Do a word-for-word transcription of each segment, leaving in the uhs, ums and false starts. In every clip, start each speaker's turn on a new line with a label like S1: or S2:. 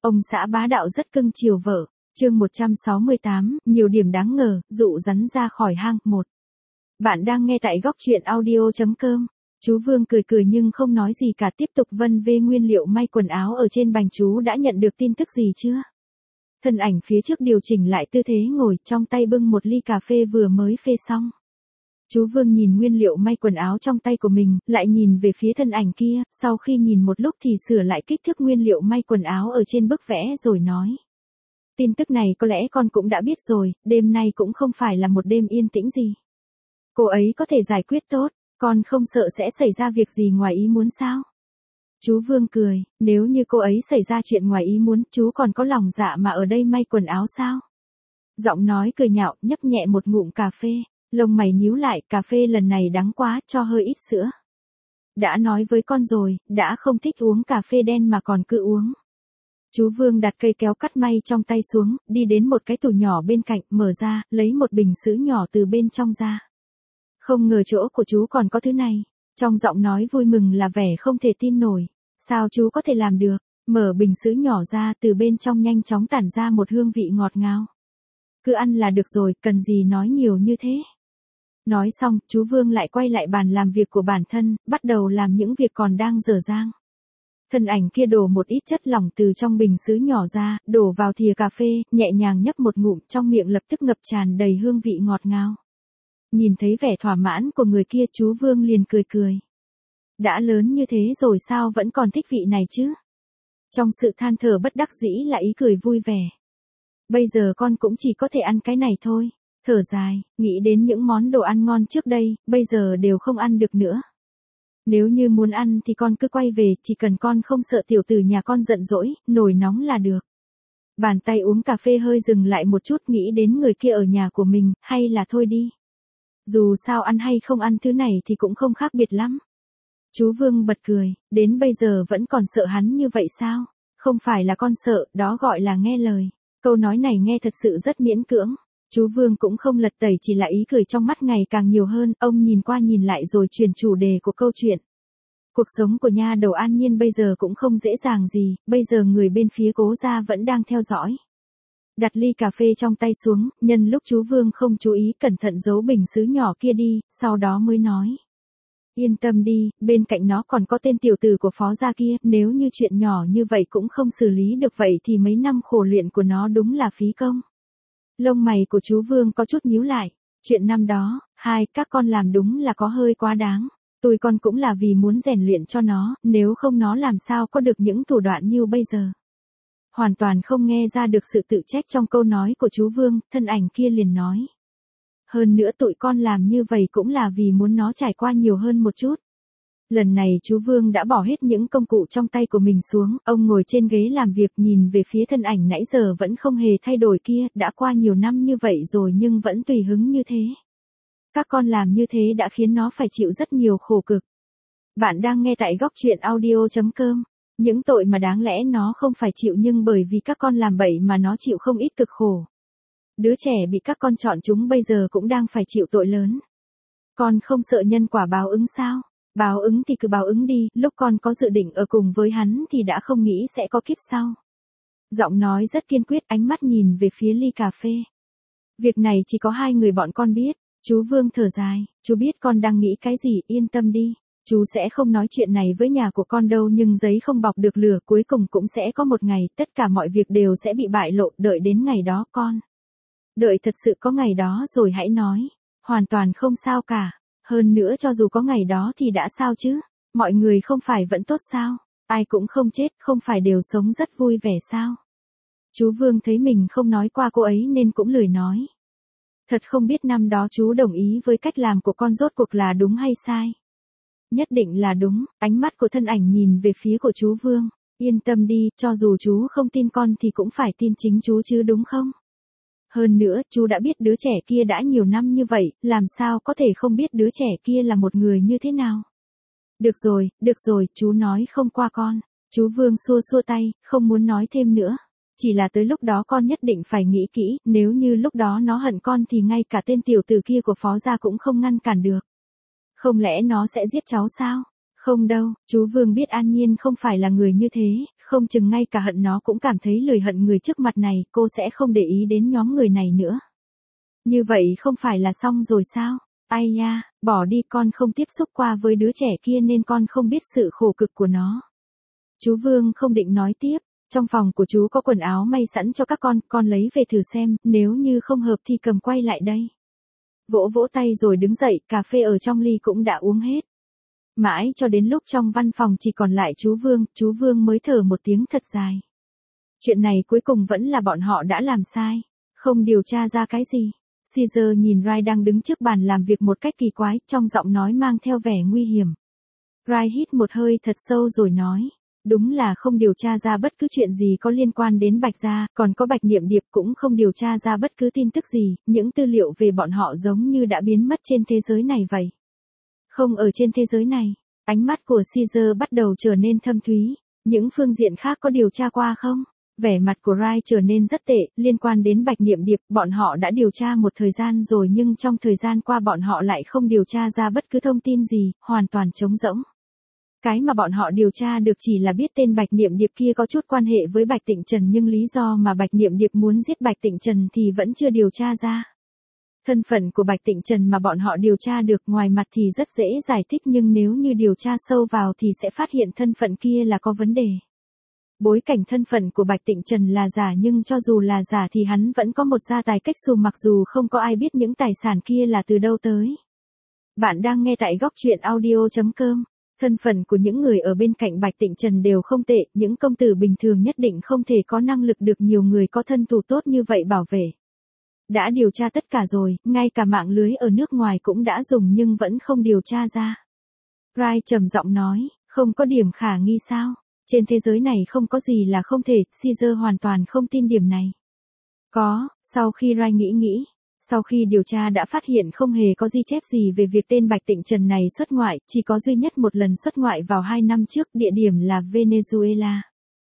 S1: ông xã bá đạo rất cưng chiều vợ. Chương một trăm sáu mươi tám, nhiều điểm đáng ngờ, dụ rắn ra khỏi hang. Một. Bạn đang nghe tại góc truyện audio chấm com. Chú Vương cười cười nhưng không nói gì cả, tiếp tục vân vê nguyên liệu may quần áo ở trên bành. Chú đã nhận được tin tức gì chưa? Thân ảnh phía trước điều chỉnh lại tư thế ngồi, trong tay bưng một ly cà phê vừa mới phê xong. Chú Vương nhìn nguyên liệu may quần áo trong tay của mình, lại nhìn về phía thân ảnh kia, sau khi nhìn một lúc thì sửa lại kích thước nguyên liệu may quần áo ở trên bức vẽ rồi nói. Tin tức này có lẽ con cũng đã biết rồi, đêm nay cũng không phải là một đêm yên tĩnh gì. Cô ấy có thể giải quyết tốt, con không sợ sẽ xảy ra việc gì ngoài ý muốn sao? Chú Vương cười, nếu như cô ấy xảy ra chuyện ngoài ý muốn, chú còn có lòng dạ mà ở đây may quần áo sao? Giọng nói cười nhạo, nhấp nhẹ một ngụm cà phê, lông mày nhíu lại, cà phê lần này đắng quá, cho hơi ít sữa. Đã nói với con rồi, đã không thích uống cà phê đen mà còn cứ uống. Chú Vương đặt cây kéo cắt may trong tay xuống, đi đến một cái tủ nhỏ bên cạnh, mở ra, lấy một bình sữa nhỏ từ bên trong ra. Không ngờ chỗ của chú còn có thứ này. Trong giọng nói vui mừng là vẻ không thể tin nổi. Sao chú có thể làm được? Mở bình sữa nhỏ ra, từ bên trong nhanh chóng tản ra một hương vị ngọt ngào. Cứ ăn là được rồi, cần gì nói nhiều như thế. Nói xong, chú Vương lại quay lại bàn làm việc của bản thân, bắt đầu làm những việc còn đang dở dang. Thân ảnh kia đổ một ít chất lỏng từ trong bình sứ nhỏ ra, đổ vào thìa cà phê, nhẹ nhàng nhấp một ngụm, trong miệng lập tức ngập tràn đầy hương vị ngọt ngào. Nhìn thấy vẻ thỏa mãn của người kia, chú Vương liền cười cười. Đã lớn như thế rồi sao vẫn còn thích vị này chứ? Trong sự than thở bất đắc dĩ là ý cười vui vẻ. Bây giờ con cũng chỉ có thể ăn cái này thôi. Thở dài, nghĩ đến những món đồ ăn ngon trước đây, bây giờ đều không ăn được nữa. Nếu như muốn ăn thì con cứ quay về, chỉ cần con không sợ tiểu tử nhà con giận dỗi, nổi nóng là được. Bàn tay uống cà phê hơi dừng lại một chút, nghĩ đến người kia ở nhà của mình, hay là thôi đi. Dù sao ăn hay không ăn thứ này thì cũng không khác biệt lắm. Chú Vương bật cười, đến bây giờ vẫn còn sợ hắn như vậy sao? Không phải là con sợ, đó gọi là nghe lời. Câu nói này nghe thật sự rất miễn cưỡng. Chú Vương cũng không lật tẩy, chỉ là ý cười trong mắt ngày càng nhiều hơn, ông nhìn qua nhìn lại rồi chuyển chủ đề của câu chuyện. Cuộc sống của nha đầu An Nhiên bây giờ cũng không dễ dàng gì, bây giờ người bên phía Cố gia vẫn đang theo dõi. Đặt ly cà phê trong tay xuống, nhân lúc chú Vương không chú ý cẩn thận giấu bình sứ nhỏ kia đi, sau đó mới nói. Yên tâm đi, bên cạnh nó còn có tên tiểu tử của Phó gia kia, nếu như chuyện nhỏ như vậy cũng không xử lý được vậy thì mấy năm khổ luyện của nó đúng là phí công. Lông mày của chú Vương có chút nhíu lại, chuyện năm đó, hai các con làm đúng là có hơi quá đáng. Tôi con cũng là vì muốn rèn luyện cho nó, nếu không nó làm sao có được những thủ đoạn như bây giờ. Hoàn toàn không nghe ra được sự tự trách trong câu nói của chú Vương, thân ảnh kia liền nói. Hơn nữa tụi con làm như vậy cũng là vì muốn nó trải qua nhiều hơn một chút. Lần này chú Vương đã bỏ hết những công cụ trong tay của mình xuống, ông ngồi trên ghế làm việc nhìn về phía thân ảnh nãy giờ vẫn không hề thay đổi kia, đã qua nhiều năm như vậy rồi nhưng vẫn tùy hứng như thế. Các con làm như thế đã khiến nó phải chịu rất nhiều khổ cực. Bạn đang nghe tại góc truyện audio chấm com. Những tội mà đáng lẽ nó không phải chịu nhưng bởi vì các con làm bậy mà nó chịu không ít cực khổ. Đứa trẻ bị các con chọn chúng bây giờ cũng đang phải chịu tội lớn. Con không sợ nhân quả báo ứng sao? Báo ứng thì cứ báo ứng đi, lúc con có dự định ở cùng với hắn thì đã không nghĩ sẽ có kiếp sau. Giọng nói rất kiên quyết, ánh mắt nhìn về phía ly cà phê. Việc này chỉ có hai người bọn con biết. Chú Vương thở dài, chú biết con đang nghĩ cái gì, yên tâm đi. Chú sẽ không nói chuyện này với nhà của con đâu, nhưng giấy không bọc được lửa, cuối cùng cũng sẽ có một ngày, tất cả mọi việc đều sẽ bị bại lộ, đợi đến ngày đó con. Đợi thật sự có ngày đó rồi hãy nói. Hoàn toàn không sao cả. Hơn nữa cho dù có ngày đó thì đã sao chứ? Mọi người không phải vẫn tốt sao? Ai cũng không chết, không phải đều sống rất vui vẻ sao? Chú Vương thấy mình không nói qua cô ấy nên cũng lười nói. Thật không biết năm đó chú đồng ý với cách làm của con rốt cuộc là đúng hay sai? Nhất định là đúng, ánh mắt của thân ảnh nhìn về phía của chú Vương. Yên tâm đi, cho dù chú không tin con thì cũng phải tin chính chú chứ đúng không? Hơn nữa, chú đã biết đứa trẻ kia đã nhiều năm như vậy, làm sao có thể không biết đứa trẻ kia là một người như thế nào? Được rồi, được rồi, chú nói không qua con. Chú Vương xua xua tay, không muốn nói thêm nữa. Chỉ là tới lúc đó con nhất định phải nghĩ kỹ, nếu như lúc đó nó hận con thì ngay cả tên tiểu tử kia của Phó gia cũng không ngăn cản được. Không lẽ nó sẽ giết cháu sao? Không đâu, chú Vương biết An Nhiên không phải là người như thế, không chừng ngay cả hận nó cũng cảm thấy lười hận người trước mặt này, cô sẽ không để ý đến nhóm người này nữa. Như vậy không phải là xong rồi sao? Ai nha, bỏ đi, con không tiếp xúc qua với đứa trẻ kia nên con không biết sự khổ cực của nó. Chú Vương không định nói tiếp, trong phòng của chú có quần áo may sẵn cho các con, con lấy về thử xem, nếu như không hợp thì cầm quay lại đây. Vỗ vỗ tay rồi đứng dậy, cà phê ở trong ly cũng đã uống hết. Mãi cho đến lúc trong văn phòng chỉ còn lại chú Vương, chú Vương mới thở một tiếng thật dài. Chuyện này cuối cùng vẫn là bọn họ đã làm sai, không điều tra ra cái gì. Caesar nhìn Rai đang đứng trước bàn làm việc một cách kỳ quái, trong giọng nói mang theo vẻ nguy hiểm. Rai hít một hơi thật sâu rồi nói, đúng là không điều tra ra bất cứ chuyện gì có liên quan đến Bạch Gia, còn có Bạch Niệm Điệp cũng không điều tra ra bất cứ tin tức gì, những tư liệu về bọn họ giống như đã biến mất trên thế giới này vậy. Không ở trên thế giới này, ánh mắt của Caesar bắt đầu trở nên thâm thúy, những phương diện khác có điều tra qua không? Vẻ mặt của Rai trở nên rất tệ, liên quan đến Bạch Niệm Điệp, bọn họ đã điều tra một thời gian rồi nhưng trong thời gian qua bọn họ lại không điều tra ra bất cứ thông tin gì, hoàn toàn trống rỗng. Cái mà bọn họ điều tra được chỉ là biết tên Bạch Niệm Điệp kia có chút quan hệ với Bạch Tịnh Trần nhưng lý do mà Bạch Niệm Điệp muốn giết Bạch Tịnh Trần thì vẫn chưa điều tra ra. Thân phận của Bạch Tịnh Trần mà bọn họ điều tra được ngoài mặt thì rất dễ giải thích nhưng nếu như điều tra sâu vào thì sẽ phát hiện thân phận kia là có vấn đề. Bối cảnh thân phận của Bạch Tịnh Trần là giả nhưng cho dù là giả thì hắn vẫn có một gia tài cách xù mặc dù không có ai biết những tài sản kia là từ đâu tới. Bạn đang nghe tại góc truyện audio chấm com. Thân phận của những người ở bên cạnh Bạch Tịnh Trần đều không tệ, những công tử bình thường nhất định không thể có năng lực được nhiều người có thân thủ tốt như vậy bảo vệ. Đã điều tra tất cả rồi, ngay cả mạng lưới ở nước ngoài cũng đã dùng nhưng vẫn không điều tra ra. Rai trầm giọng nói, không có điểm khả nghi sao? Trên thế giới này không có gì là không thể, Caesar hoàn toàn không tin điểm này. Có, sau khi Rai nghĩ nghĩ, sau khi điều tra đã phát hiện không hề có ghi chép gì về việc tên Bạch Tịnh Trần này xuất ngoại, chỉ có duy nhất một lần xuất ngoại vào hai năm trước, địa điểm là Venezuela.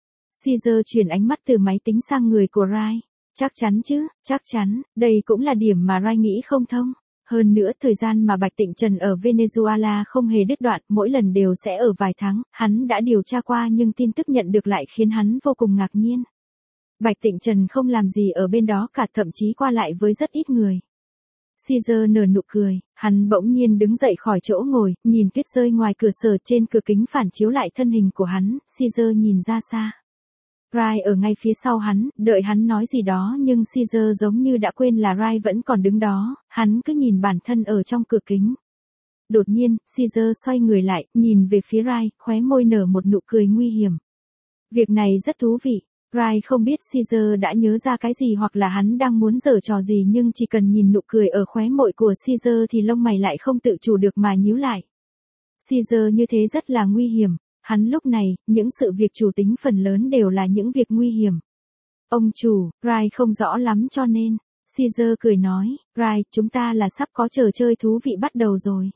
S1: Caesar chuyển ánh mắt từ máy tính sang người của Rai. Chắc chắn chứ, chắc chắn, đây cũng là điểm mà Rai nghĩ không thông. Hơn nữa thời gian mà Bạch Tịnh Trần ở Venezuela không hề đứt đoạn, mỗi lần đều sẽ ở vài tháng, hắn đã điều tra qua nhưng tin tức nhận được lại khiến hắn vô cùng ngạc nhiên. Bạch Tịnh Trần không làm gì ở bên đó cả, thậm chí qua lại với rất ít người. Caesar nở nụ cười, hắn bỗng nhiên đứng dậy khỏi chỗ ngồi, nhìn tuyết rơi ngoài cửa sổ, trên cửa kính phản chiếu lại thân hình của hắn, Caesar nhìn ra xa. Rai ở ngay phía sau hắn, đợi hắn nói gì đó nhưng Caesar giống như đã quên là Rai vẫn còn đứng đó, hắn cứ nhìn bản thân ở trong cửa kính. Đột nhiên, Caesar xoay người lại, nhìn về phía Rai, khóe môi nở một nụ cười nguy hiểm. Việc này rất thú vị. Rai không biết Caesar đã nhớ ra cái gì hoặc là hắn đang muốn giở trò gì nhưng chỉ cần nhìn nụ cười ở khóe môi của Caesar thì lông mày lại không tự chủ được mà nhíu lại. Caesar như thế rất là nguy hiểm. Hắn lúc này, những sự việc chủ tính phần lớn đều là những việc nguy hiểm. Ông chủ, Rai không rõ lắm cho nên, Caesar cười nói, Rai, chúng ta là sắp có trò chơi thú vị bắt đầu rồi.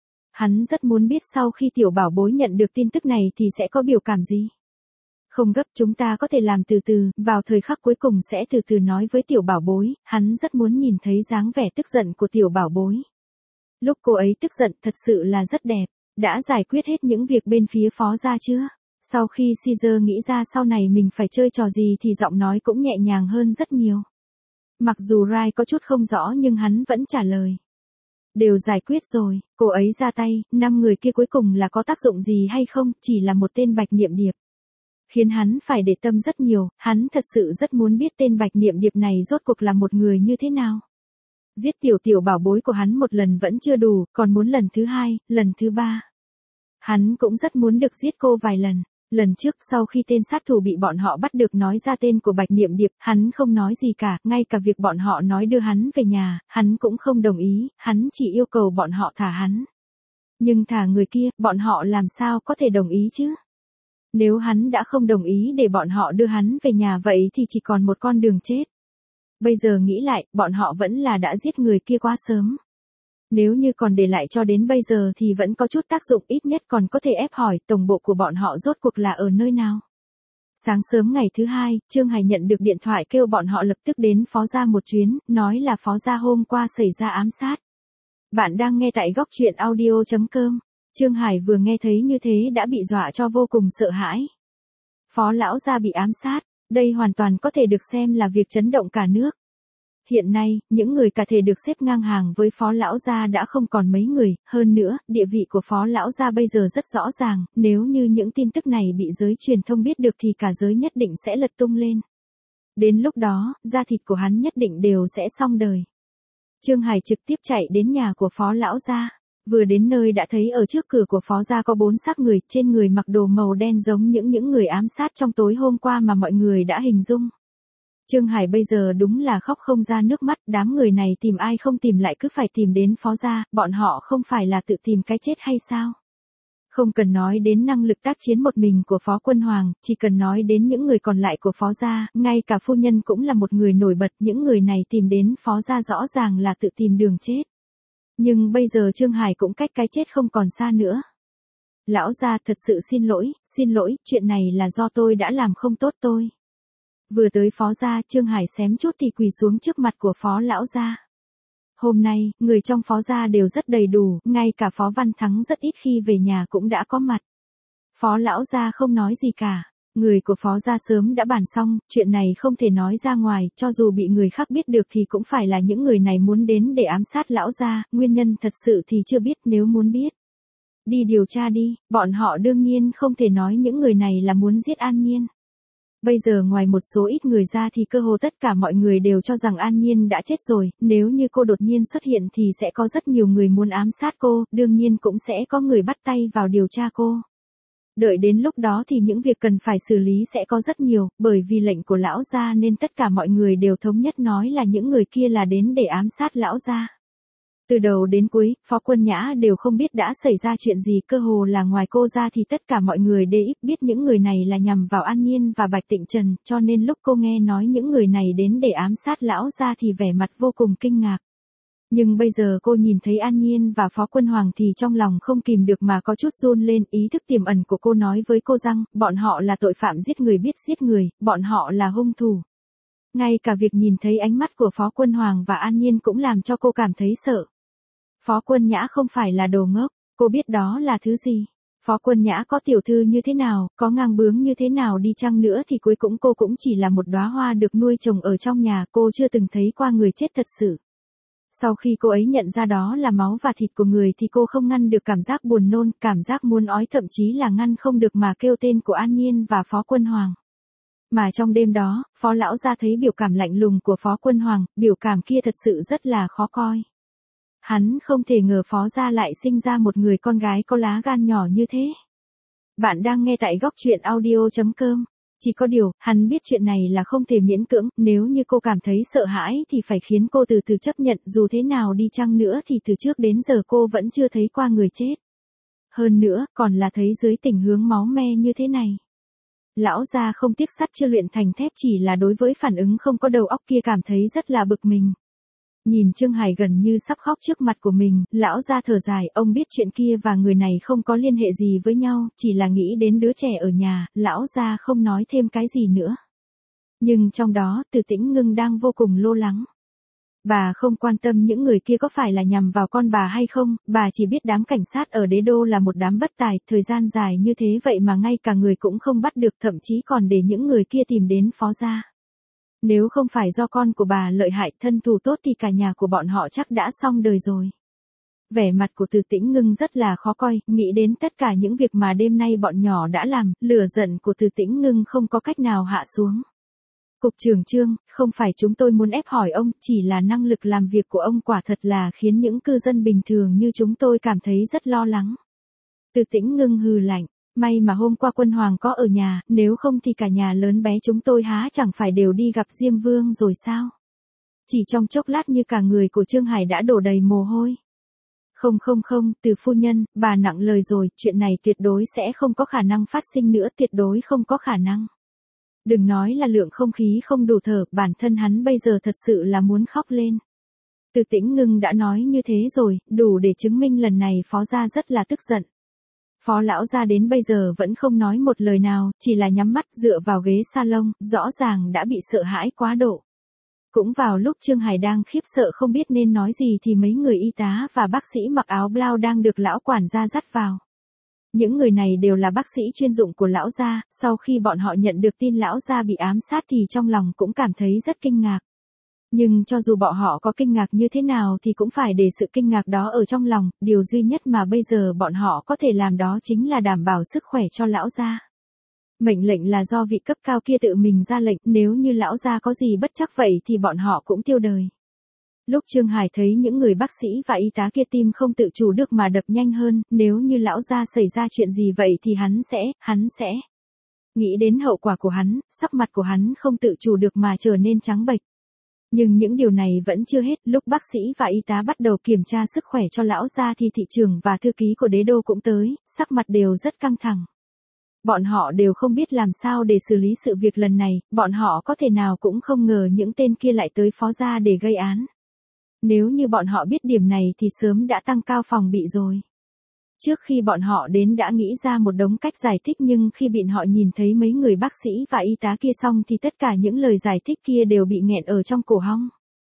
S1: Hắn rất muốn biết sau khi tiểu bảo bối nhận được tin tức này thì sẽ có biểu cảm gì. Không gấp, chúng ta có thể làm từ từ, vào thời khắc cuối cùng sẽ từ từ nói với tiểu bảo bối, hắn rất muốn nhìn thấy dáng vẻ tức giận của tiểu bảo bối. Lúc cô ấy tức giận thật sự là rất đẹp. Đã giải quyết hết những việc bên phía phó gia chưa? Sau khi Caesar nghĩ ra sau này mình phải chơi trò gì thì giọng nói cũng nhẹ nhàng hơn rất nhiều. Mặc dù Rai có chút không rõ nhưng hắn vẫn trả lời. Đều giải quyết rồi, cô ấy ra tay, năm người kia cuối cùng là có tác dụng gì hay không, chỉ là một tên Bạch Niệm Điệp. Khiến hắn phải để tâm rất nhiều, hắn thật sự rất muốn biết tên Bạch Niệm Điệp này rốt cuộc là một người như thế nào. Giết tiểu tiểu bảo bối của hắn một lần vẫn chưa đủ, còn muốn lần thứ hai, lần thứ ba. Hắn cũng rất muốn được giết cô vài lần. Lần trước sau khi tên sát thủ bị bọn họ bắt được nói ra tên của Bạch Niệm Điệp, hắn không nói gì cả, ngay cả việc bọn họ nói đưa hắn về nhà, hắn cũng không đồng ý, hắn chỉ yêu cầu bọn họ thả hắn. Nhưng thả người kia, bọn họ làm sao có thể đồng ý chứ? Nếu hắn đã không đồng ý để bọn họ đưa hắn về nhà vậy thì chỉ còn một con đường chết. Bây giờ nghĩ lại, bọn họ vẫn là đã giết người kia quá sớm. Nếu như còn để lại cho đến bây giờ thì vẫn có chút tác dụng, ít nhất còn có thể ép hỏi tổng bộ của bọn họ rốt cuộc là ở nơi nào. Sáng sớm ngày thứ hai, Trương Hải nhận được điện thoại kêu bọn họ lập tức đến phó gia một chuyến, nói là phó gia hôm qua xảy ra ám sát. Bạn đang nghe tại góc truyện audio chấm com. Trương Hải vừa nghe thấy như thế đã bị dọa cho vô cùng sợ hãi. Phó lão gia bị ám sát, đây hoàn toàn có thể được xem là việc chấn động cả nước. Hiện nay, những người cả thể được xếp ngang hàng với phó lão gia đã không còn mấy người, hơn nữa, địa vị của phó lão gia bây giờ rất rõ ràng, nếu như những tin tức này bị giới truyền thông biết được thì cả giới nhất định sẽ lật tung lên. Đến lúc đó, da thịt của hắn nhất định đều sẽ xong đời. Trương Hải trực tiếp chạy đến nhà của phó lão gia. Vừa đến nơi đã thấy ở trước cửa của phó gia có bốn xác người, trên người mặc đồ màu đen giống những những người ám sát trong tối hôm qua mà mọi người đã hình dung. Trương Hải bây giờ đúng là khóc không ra nước mắt, đám người này tìm ai không tìm lại cứ phải tìm đến phó gia, bọn họ không phải là tự tìm cái chết hay sao? Không cần nói đến năng lực tác chiến một mình của Phó Quân Hoàng, chỉ cần nói đến những người còn lại của Phó gia, ngay cả phu nhân cũng là một người nổi bật, những người này tìm đến Phó gia rõ ràng là tự tìm đường chết. Nhưng bây giờ Trương Hải cũng cách cái chết không còn xa nữa. Lão gia thật sự xin lỗi, xin lỗi, chuyện này là do tôi đã làm không tốt tôi. Vừa tới Phó gia, Trương Hải xém chút thì quỳ xuống trước mặt của Phó lão gia. Hôm nay, người trong Phó gia đều rất đầy đủ, ngay cả Phó Văn Thắng rất ít khi về nhà cũng đã có mặt. Phó lão gia không nói gì cả. Người của Phó gia sớm đã bàn xong, chuyện này không thể nói ra ngoài, cho dù bị người khác biết được thì cũng phải là những người này muốn đến để ám sát lão gia, nguyên nhân thật sự thì chưa biết, nếu muốn biết. Đi điều tra đi, bọn họ đương nhiên không thể nói những người này là muốn giết An Nhiên. Bây giờ ngoài một số ít người ra thì cơ hồ tất cả mọi người đều cho rằng An Nhiên đã chết rồi, nếu như cô đột nhiên xuất hiện thì sẽ có rất nhiều người muốn ám sát cô, đương nhiên cũng sẽ có người bắt tay vào điều tra cô. Đợi đến lúc đó thì những việc cần phải xử lý sẽ có rất nhiều, bởi vì lệnh của lão gia nên tất cả mọi người đều thống nhất nói là những người kia là đến để ám sát lão gia. Từ đầu đến cuối, Phó Quân Nhã đều không biết đã xảy ra chuyện gì, cơ hồ là ngoài cô ra thì tất cả mọi người đều biết những người này là nhằm vào An Nhiên và Bạch Tịnh Trần, cho nên lúc cô nghe nói những người này đến để ám sát lão gia thì vẻ mặt vô cùng kinh ngạc. Nhưng bây giờ cô nhìn thấy An Nhiên và Phó Quân Hoàng thì trong lòng không kìm được mà có chút run lên, ý thức tiềm ẩn của cô nói với cô rằng, bọn họ là tội phạm giết người biết giết người, bọn họ là hung thủ. Ngay cả việc nhìn thấy ánh mắt của Phó Quân Hoàng và An Nhiên cũng làm cho cô cảm thấy sợ. Phó Quân Nhã không phải là đồ ngốc, cô biết đó là thứ gì. Phó Quân Nhã có tiểu thư như thế nào, có ngang bướng như thế nào đi chăng nữa thì cuối cùng cô cũng chỉ là một đóa hoa được nuôi trồng ở trong nhà, cô chưa từng thấy qua người chết thật sự. Sau khi cô ấy nhận ra đó là máu và thịt của người thì cô không ngăn được cảm giác buồn nôn, cảm giác muốn ói, thậm chí là ngăn không được mà kêu tên của An Nhiên và Phó Quân Hoàng. Mà trong đêm đó, Phó lão gia thấy biểu cảm lạnh lùng của Phó Quân Hoàng, biểu cảm kia thật sự rất là khó coi. Hắn không thể ngờ Phó gia lại sinh ra một người con gái có lá gan nhỏ như thế. Bạn đang nghe tại góc truyện audio chấm com. Chỉ có điều, hắn biết chuyện này là không thể miễn cưỡng, nếu như cô cảm thấy sợ hãi thì phải khiến cô từ từ chấp nhận, dù thế nào đi chăng nữa thì từ trước đến giờ cô vẫn chưa thấy qua người chết. Hơn nữa, còn là thấy dưới tình huống máu me như thế này. Lão gia không tiếc sắt chưa luyện thành thép, chỉ là đối với phản ứng không có đầu óc kia cảm thấy rất là bực mình. Nhìn Trương Hải gần như sắp khóc trước mặt của mình, lão gia thở dài, ông biết chuyện kia và người này không có liên hệ gì với nhau, chỉ là nghĩ đến đứa trẻ ở nhà, lão gia không nói thêm cái gì nữa. Nhưng trong đó, Từ Tĩnh Ngưng đang vô cùng lo lắng. Bà không quan tâm những người kia có phải là nhằm vào con bà hay không, bà chỉ biết đám cảnh sát ở đế đô là một đám bất tài, thời gian dài như thế vậy mà ngay cả người cũng không bắt được, thậm chí còn để những người kia tìm đến Phó gia. Nếu không phải do con của bà lợi hại, thân thủ tốt thì cả nhà của bọn họ chắc đã xong đời rồi. Vẻ mặt của Từ Tĩnh Ngưng rất là khó coi, nghĩ đến tất cả những việc mà đêm nay bọn nhỏ đã làm, lửa giận của Từ Tĩnh Ngưng không có cách nào hạ xuống. Cục trưởng Trương, không phải chúng tôi muốn ép hỏi ông, chỉ là năng lực làm việc của ông quả thật là khiến những cư dân bình thường như chúng tôi cảm thấy rất lo lắng. Từ Tĩnh Ngưng hừ lạnh. May mà hôm qua Quân Hoàng có ở nhà, nếu không thì cả nhà lớn bé chúng tôi há chẳng phải đều đi gặp Diêm Vương rồi sao? Chỉ trong chốc lát như cả người của Trương Hải đã đổ đầy mồ hôi. Không không không, Từ phu nhân, bà nặng lời rồi, chuyện này tuyệt đối sẽ không có khả năng phát sinh nữa, tuyệt đối không có khả năng. Đừng nói là lượng không khí không đủ thở, bản thân hắn bây giờ thật sự là muốn khóc lên. Từ Tĩnh Ngưng đã nói như thế rồi, đủ để chứng minh lần này Phó gia rất là tức giận. Phó lão gia đến bây giờ vẫn không nói một lời nào, chỉ là nhắm mắt dựa vào ghế salon, rõ ràng đã bị sợ hãi quá độ. Cũng vào lúc Trương Hải đang khiếp sợ không biết nên nói gì thì mấy người y tá và bác sĩ mặc áo blau đang được lão quản gia dắt vào. Những người này đều là bác sĩ chuyên dụng của lão gia, sau khi bọn họ nhận được tin lão gia bị ám sát thì trong lòng cũng cảm thấy rất kinh ngạc. Nhưng cho dù bọn họ có kinh ngạc như thế nào thì cũng phải để sự kinh ngạc đó ở trong lòng, điều duy nhất mà bây giờ bọn họ có thể làm đó chính là đảm bảo sức khỏe cho lão gia. Mệnh lệnh là do vị cấp cao kia tự mình ra lệnh, nếu như lão gia có gì bất trắc vậy thì bọn họ cũng tiêu đời. Lúc Trương Hải thấy những người bác sĩ và y tá kia tim không tự chủ được mà đập nhanh hơn, nếu như lão gia xảy ra chuyện gì vậy thì hắn sẽ, hắn sẽ. Nghĩ đến hậu quả của hắn, sắc mặt của hắn không tự chủ được mà trở nên trắng bệch. Nhưng những điều này vẫn chưa hết, lúc bác sĩ và y tá bắt đầu kiểm tra sức khỏe cho lão gia thì thị trưởng và thư ký của đế đô cũng tới, sắc mặt đều rất căng thẳng. Bọn họ đều không biết làm sao để xử lý sự việc lần này, bọn họ có thể nào cũng không ngờ những tên kia lại tới phó gia để gây án. Nếu như bọn họ biết điểm này thì sớm đã tăng cao phòng bị rồi. Trước khi bọn họ đến đã nghĩ ra một đống cách giải thích nhưng khi bị họ nhìn thấy mấy người bác sĩ và y tá kia xong thì tất cả những lời giải thích kia đều bị nghẹn ở trong cổ họng.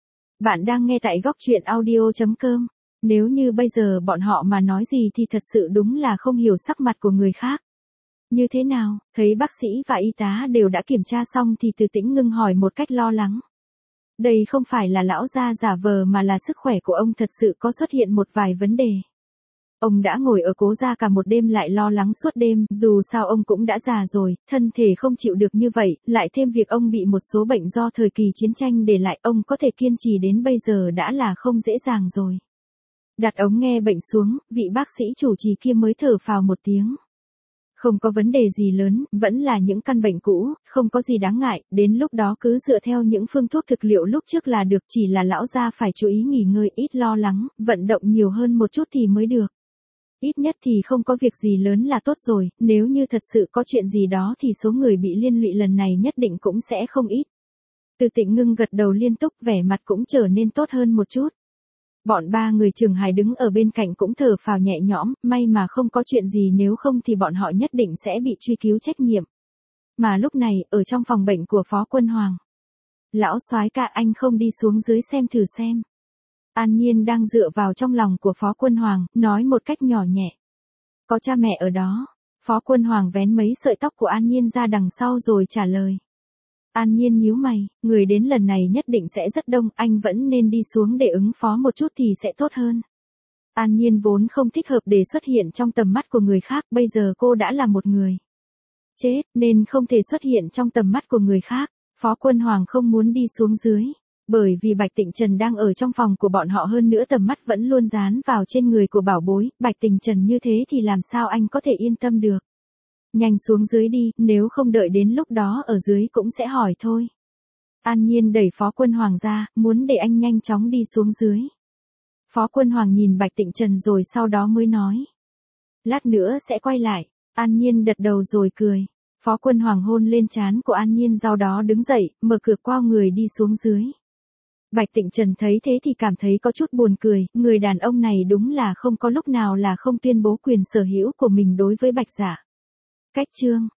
S1: Bạn đang nghe tại góc truyện audio chấm com. Nếu như bây giờ bọn họ mà nói gì thì thật sự đúng là không hiểu sắc mặt của người khác. Như thế nào, thấy bác sĩ và y tá đều đã kiểm tra xong thì Từ Tĩnh ngưng hỏi một cách lo lắng. Đây không phải là lão gia giả vờ mà là sức khỏe của ông thật sự có xuất hiện một vài vấn đề. Ông đã ngồi ở cố gia cả một đêm lại lo lắng suốt đêm, dù sao ông cũng đã già rồi, thân thể không chịu được như vậy, lại thêm việc ông bị một số bệnh do thời kỳ chiến tranh để lại, ông có thể kiên trì đến bây giờ đã là không dễ dàng rồi. Đặt ống nghe bệnh xuống, vị bác sĩ chủ trì kia mới thở phào một tiếng. Không có vấn đề gì lớn, vẫn là những căn bệnh cũ, không có gì đáng ngại, đến lúc đó cứ dựa theo những phương thuốc thực liệu lúc trước là được, chỉ là lão gia phải chú ý nghỉ ngơi, ít lo lắng, vận động nhiều hơn một chút thì mới được. Ít nhất thì không có việc gì lớn là tốt rồi, nếu như thật sự có chuyện gì đó thì số người bị liên lụy lần này nhất định cũng sẽ không ít. Từ Tĩnh ngưng gật đầu liên tục, vẻ mặt cũng trở nên tốt hơn một chút. Bọn ba người Trường Hải đứng ở bên cạnh cũng thở phào nhẹ nhõm, may mà không có chuyện gì, nếu không thì bọn họ nhất định sẽ bị truy cứu trách nhiệm. Mà lúc này, ở trong phòng bệnh của Phó Quân Hoàng. Lão soái ca, anh không đi xuống dưới xem thử xem. An Nhiên đang dựa vào trong lòng của Phó Quân Hoàng, nói một cách nhỏ nhẹ. Có cha mẹ ở đó. Phó Quân Hoàng vén mấy sợi tóc của An Nhiên ra đằng sau rồi trả lời. An Nhiên nhíu mày, người đến lần này nhất định sẽ rất đông, anh vẫn nên đi xuống để ứng phó một chút thì sẽ tốt hơn. An Nhiên vốn không thích hợp để xuất hiện trong tầm mắt của người khác, bây giờ cô đã là một người chết, nên không thể xuất hiện trong tầm mắt của người khác. Phó Quân Hoàng không muốn đi xuống dưới, bởi vì Bạch Tịnh Trần đang ở trong phòng của bọn họ, hơn nữa tầm mắt vẫn luôn dán vào trên người của bảo bối, Bạch Tịnh Trần như thế thì làm sao anh có thể yên tâm được. Nhanh xuống dưới đi, nếu không đợi đến lúc đó ở dưới cũng sẽ hỏi thôi. An Nhiên đẩy Phó Quân Hoàng ra, muốn để anh nhanh chóng đi xuống dưới. Phó Quân Hoàng nhìn Bạch Tịnh Trần rồi sau đó mới nói. Lát nữa sẽ quay lại. An Nhiên gật đầu rồi cười. Phó Quân Hoàng hôn lên trán của An Nhiên, sau đó đứng dậy, mở cửa quao người đi xuống dưới. Bạch Tịnh Trần thấy thế thì cảm thấy có chút buồn cười, người đàn ông này đúng là không có lúc nào là không tuyên bố quyền sở hữu của mình đối với Bạch Dạ. Cách chương